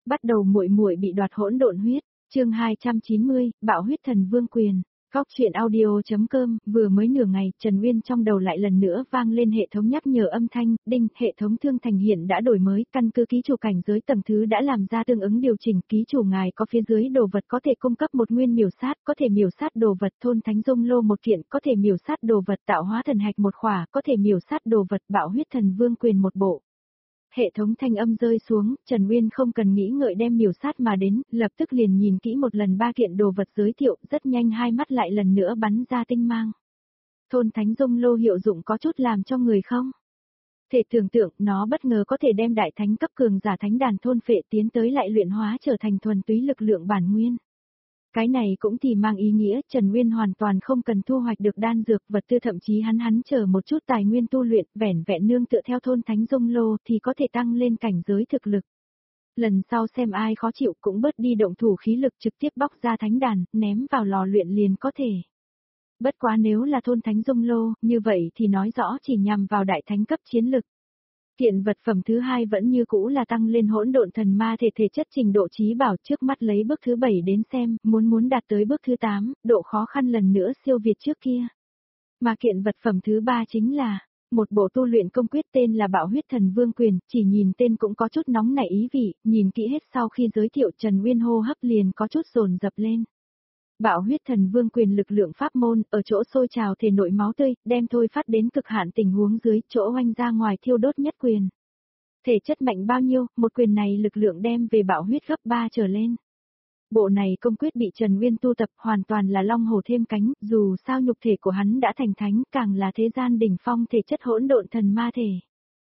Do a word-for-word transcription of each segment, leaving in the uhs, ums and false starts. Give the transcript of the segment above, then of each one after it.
Bắt đầu muội muội bị đoạt hỗn độn huyết, chương hai trăm chín mươi, bạo huyết thần vương quyền. Góc truyện audio.com, vừa mới nửa ngày, Trần Uyên trong đầu lại lần nữa vang lên hệ thống nhắc nhở âm thanh, đinh, hệ thống Thương Thành hiện đã đổi mới, căn cứ ký chủ cảnh giới tầng thứ đã làm ra tương ứng điều chỉnh, ký chủ ngài có phía dưới đồ vật có thể cung cấp một nguyên miểu sát, có thể miểu sát đồ vật thôn thánh dung lô một kiện, có thể miểu sát đồ vật tạo hóa thần hạch một khỏa, có thể miểu sát đồ vật bạo huyết thần vương quyền một bộ. Hệ thống thanh âm rơi xuống, Trần Uyên không cần nghĩ ngợi đem miểu sát mà đến, lập tức liền nhìn kỹ một lần ba kiện đồ vật giới thiệu, rất nhanh hai mắt lại lần nữa bắn ra tinh mang. Thôn thánh dung lô hiệu dụng có chút làm cho người không? Thể tưởng tượng, nó bất ngờ có thể đem đại thánh cấp cường giả thánh đàn thôn phệ tiến tới lại luyện hóa trở thành thuần túy lực lượng bản nguyên. Cái này cũng thì mang ý nghĩa Trần Uyên hoàn toàn không cần thu hoạch được đan dược vật tư, thậm chí hắn hắn chờ một chút tài nguyên tu luyện, vẻn vẹn nương tựa theo thôn thánh dung lô thì có thể tăng lên cảnh giới thực lực. Lần sau xem ai khó chịu cũng bớt đi động thủ khí lực, trực tiếp bóc ra thánh đàn, ném vào lò luyện liền có thể. Bất quá nếu là thôn thánh dung lô, như vậy thì nói rõ chỉ nhằm vào đại thánh cấp chiến lực. Kiện vật phẩm thứ hai vẫn như cũ là tăng lên hỗn độn thần ma thể thể chất trình độ trí bảo, trước mắt lấy bước thứ bảy đến xem, muốn muốn đạt tới bước thứ tám, độ khó khăn lần nữa siêu việt trước kia. Mà kiện vật phẩm thứ ba chính là một bộ tu luyện công quyết tên là Bạo huyết thần vương quyền, chỉ nhìn tên cũng có chút nóng nảy ý vị, nhìn kỹ hết sau khi giới thiệu Trần Uyên hô hấp liền có chút dồn dập lên. Bạo huyết thần vương quyền lực lượng pháp môn, ở chỗ sôi trào thể nội máu tươi, đem thôi phát đến cực hạn tình huống dưới, chỗ oanh ra ngoài thiêu đốt nhất quyền. Thể chất mạnh bao nhiêu, một quyền này lực lượng đem về bạo huyết gấp ba trở lên. Bộ này công quyết bị Trần Uyên tu tập hoàn toàn là long hổ thêm cánh, dù sao nhục thể của hắn đã thành thánh, càng là thế gian đỉnh phong thể chất hỗn độn thần ma thể.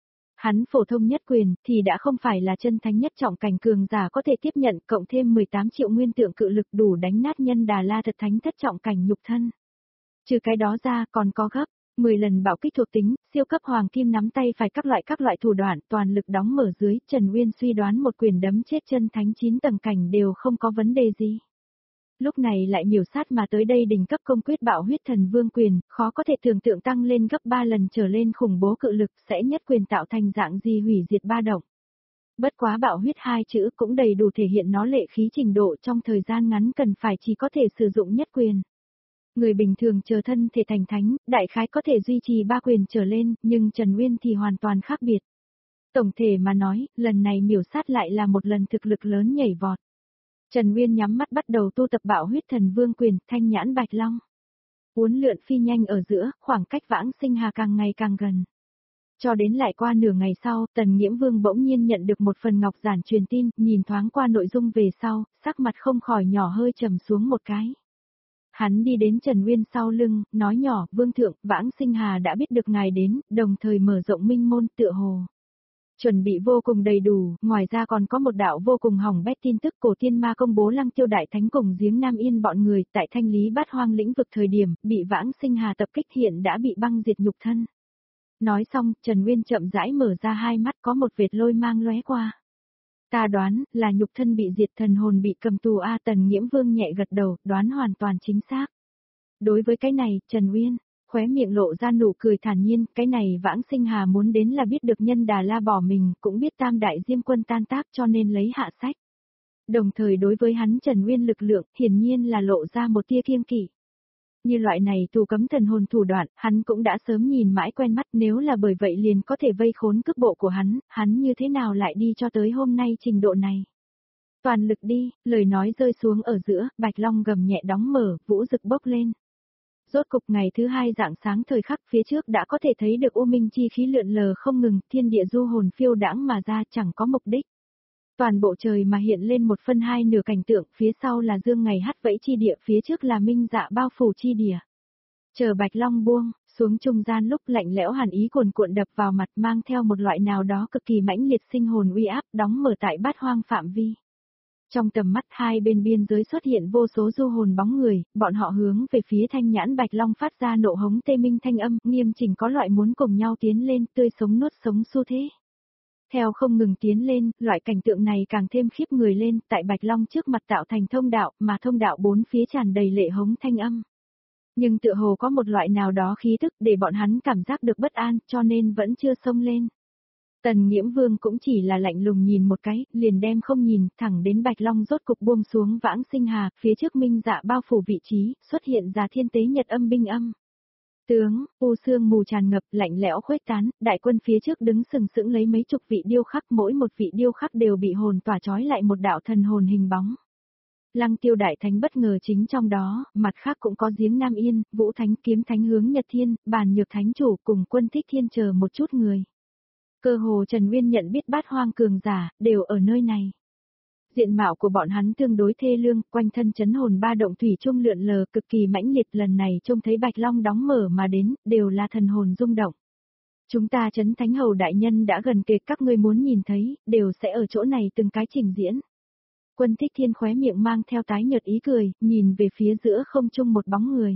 Hắn phổ thông nhất quyền thì đã không phải là chân thánh nhất trọng cảnh cường giả có thể tiếp nhận, cộng thêm mười tám triệu nguyên tượng cự lực đủ đánh nát nhân Đà La thật thánh thất trọng cảnh nhục thân. Trừ cái đó ra còn có gấp mười lần bạo kích thuộc tính, siêu cấp hoàng kim nắm tay phải các loại các loại thủ đoạn toàn lực đóng mở dưới, Trần Uyên suy đoán một quyền đấm chết chân thánh chín tầng cảnh đều không có vấn đề gì. Lúc này lại miểu sát mà tới đây đỉnh cấp công quyết bạo huyết thần vương quyền, khó có thể tưởng tượng tăng lên gấp ba lần trở lên khủng bố cự lực sẽ nhất quyền tạo thành dạng gì hủy diệt ba động. Bất quá bạo huyết hai chữ cũng đầy đủ thể hiện nó lệ khí trình độ, trong thời gian ngắn cần phải chỉ có thể sử dụng nhất quyền. Người bình thường chờ thân thể thành thánh, đại khái có thể duy trì ba quyền trở lên, nhưng Trần Uyên thì hoàn toàn khác biệt. Tổng thể mà nói, lần này miểu sát lại là một lần thực lực lớn nhảy vọt. Trần Uyên nhắm mắt bắt đầu tu tập bạo huyết thần vương quyền, thanh nhãn bạch long. Uốn lượn phi nhanh ở giữa, khoảng cách Vãng Sinh Hà càng ngày càng gần. Cho đến lại qua nửa ngày sau, Tần Nghiễm Vương bỗng nhiên nhận được một phần ngọc giản truyền tin, nhìn thoáng qua nội dung về sau, sắc mặt không khỏi nhỏ hơi trầm xuống một cái. Hắn đi đến Trần Uyên sau lưng, nói nhỏ, Vương thượng, Vãng Sinh Hà đã biết được ngài đến, đồng thời mở rộng minh môn tựa hồ. Chuẩn bị vô cùng đầy đủ, ngoài ra còn có một đạo vô cùng hỏng bét tin tức cổ tiên ma công bố Lăng Tiêu đại thánh cùng giếng Nam Yên bọn người tại thanh lý bát hoang lĩnh vực thời điểm, bị Vãng Sinh Hà tập kích hiện đã bị băng diệt nhục thân. Nói xong, Trần Uyên chậm rãi mở ra hai mắt có một vệt lôi mang lóe qua. Ta đoán, là nhục thân bị diệt thần hồn bị cầm tù A. Tần Nghiễm Vương nhẹ gật đầu, đoán hoàn toàn chính xác. Đối với cái này, Trần Uyên khóe miệng lộ ra nụ cười thản nhiên, cái này Vãng Sinh Hà muốn đến là biết được nhân Đà La bỏ mình, cũng biết tam đại diêm quân tan tác cho nên lấy hạ sách. Đồng thời đối với hắn Trần Uyên lực lượng, hiển nhiên là lộ ra một tia kiêng kỵ. Như loại này tù cấm thần hồn thủ đoạn, hắn cũng đã sớm nhìn mãi quen mắt, nếu là bởi vậy liền có thể vây khốn cước bộ của hắn, hắn như thế nào lại đi cho tới hôm nay trình độ này. Toàn lực đi, lời nói rơi xuống ở giữa, Bạch Long gầm nhẹ đóng mở, vũ rực bốc lên. Rốt cục ngày thứ hai rạng sáng thời khắc phía trước đã có thể thấy được U Minh chi khí lượn lờ không ngừng, thiên địa du hồn phiêu đãng mà ra chẳng có mục đích. Toàn bộ trời mà hiện lên một phân hai nửa cảnh tượng, phía sau là dương ngày hắt vẫy chi địa, phía trước là minh dạ bao phủ chi địa. Chờ Bạch Long buông xuống trung gian lúc lạnh lẽo hàn ý cuồn cuộn đập vào mặt, mang theo một loại nào đó cực kỳ mãnh liệt sinh hồn uy áp, đóng mở tại bát hoang phạm vi. Trong tầm mắt hai bên biên giới xuất hiện vô số du hồn bóng người, bọn họ hướng về phía thanh nhãn Bạch Long phát ra nộ hống tê minh thanh âm, nghiêm chỉnh có loại muốn cùng nhau tiến lên, tươi sống nuốt sống xu thế. Theo không ngừng tiến lên, loại cảnh tượng này càng thêm khiếp người lên, tại Bạch Long trước mặt tạo thành thông đạo, mà thông đạo bốn phía tràn đầy lệ hống thanh âm. Nhưng tựa hồ có một loại nào đó khí tức để bọn hắn cảm giác được bất an, cho nên vẫn chưa xông lên. Tần Nghiễm Vương cũng chỉ là lạnh lùng nhìn một cái, liền đem không nhìn, thẳng đến Bạch Long rốt cục buông xuống vãng sinh hà, phía trước minh dạ bao phủ vị trí, xuất hiện ra thiên tế nhật âm binh âm. Tướng, u sương mù tràn ngập, lạnh lẽo khuếch tán, đại quân phía trước đứng sừng sững lấy mấy chục vị điêu khắc, mỗi một vị điêu khắc đều bị hồn tỏa trói lại một đạo thần hồn hình bóng. Lăng Tiêu đại thánh bất ngờ chính trong đó, mặt khác cũng có Giếng Nam Yên, Vũ Thánh, Kiếm Thánh hướng Nhật Thiên, Bàn Nhược Thánh chủ cùng Quân Thích Thiên chờ một chút người. Cơ hồ Trần Nguyên nhận biết bát hoang cường giả, đều ở nơi này. Diện mạo của bọn hắn tương đối thê lương, quanh thân chấn hồn ba động thủy chung lượn lờ cực kỳ mãnh liệt, lần này trông thấy Bạch Long đóng mở mà đến, đều là thần hồn rung động. Chúng ta Trấn Thánh Hầu đại nhân đã gần kề, các ngươi muốn nhìn thấy, đều sẽ ở chỗ này từng cái trình diễn. Quân Thích Thiên khóe miệng mang theo tái nhợt ý cười, nhìn về phía giữa không trung một bóng người.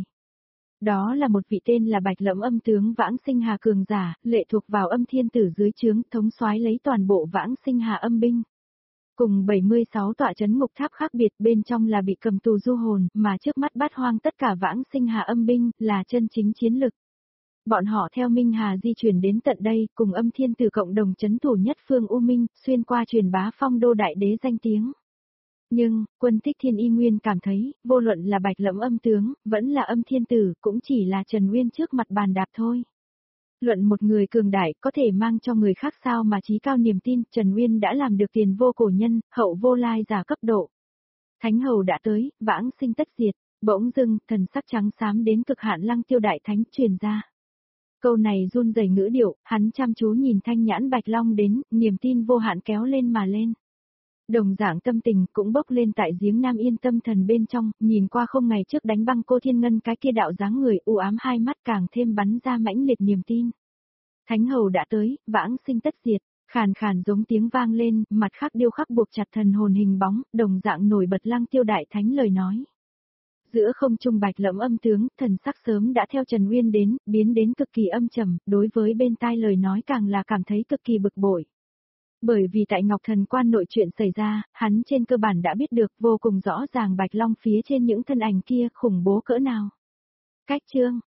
Đó là một vị tên là Bạch Lẫm âm tướng Vãng Sinh Hà cường giả, lệ thuộc vào Âm Thiên Tử dưới trướng, thống soái lấy toàn bộ Vãng Sinh Hà âm binh. Cùng bảy mươi sáu tọa trấn ngục tháp khác biệt, bên trong là bị cầm tù du hồn, mà trước mắt bát hoang tất cả Vãng Sinh Hà âm binh, là chân chính chiến lực. Bọn họ theo Minh Hà di chuyển đến tận đây, cùng Âm Thiên Tử cộng đồng trấn thủ nhất phương U Minh, xuyên qua truyền bá phong đô đại đế danh tiếng. Nhưng, Quân Thích Thiên y nguyên cảm thấy, vô luận là Bạch Lẫm âm tướng, vẫn là Âm Thiên Tử, cũng chỉ là Trần Nguyên trước mặt bàn đạp thôi. Luận một người cường đại có thể mang cho người khác sao mà chí cao niềm tin, Trần Nguyên đã làm được tiền vô cổ nhân, hậu vô lai giả cấp độ. Thánh hầu đã tới, vãng sinh tất diệt, bỗng dưng, thần sắc trắng xám đến cực hạn Lăng Tiêu đại thánh truyền ra. Câu này run rẩy ngữ điệu, hắn chăm chú nhìn thanh nhãn Bạch Long đến, niềm tin vô hạn kéo lên mà lên. Đồng dạng tâm tình cũng bốc lên tại Giếng Nam Yên tâm thần bên trong, nhìn qua không ngày trước đánh băng cô Thiên Ngân cái kia đạo dáng người u ám hai mắt càng thêm bắn ra mãnh liệt niềm tin. Thánh hầu đã tới, vãng sinh tất diệt, khàn khàn giống tiếng vang lên, mặt khác điêu khắc buộc chặt thần hồn hình bóng, đồng dạng nổi bật Lăng Tiêu đại thánh lời nói. Giữa không trung Bạch Lẫm âm tướng, thần sắc sớm đã theo Trần Nguyên đến, biến đến cực kỳ âm trầm, đối với bên tai lời nói càng là cảm thấy cực kỳ bực bội. Bởi vì tại Ngọc Thần Quan nội chuyện xảy ra, hắn trên cơ bản đã biết được vô cùng rõ ràng Bạch Long phía trên những thân ảnh kia khủng bố cỡ nào. Cách chương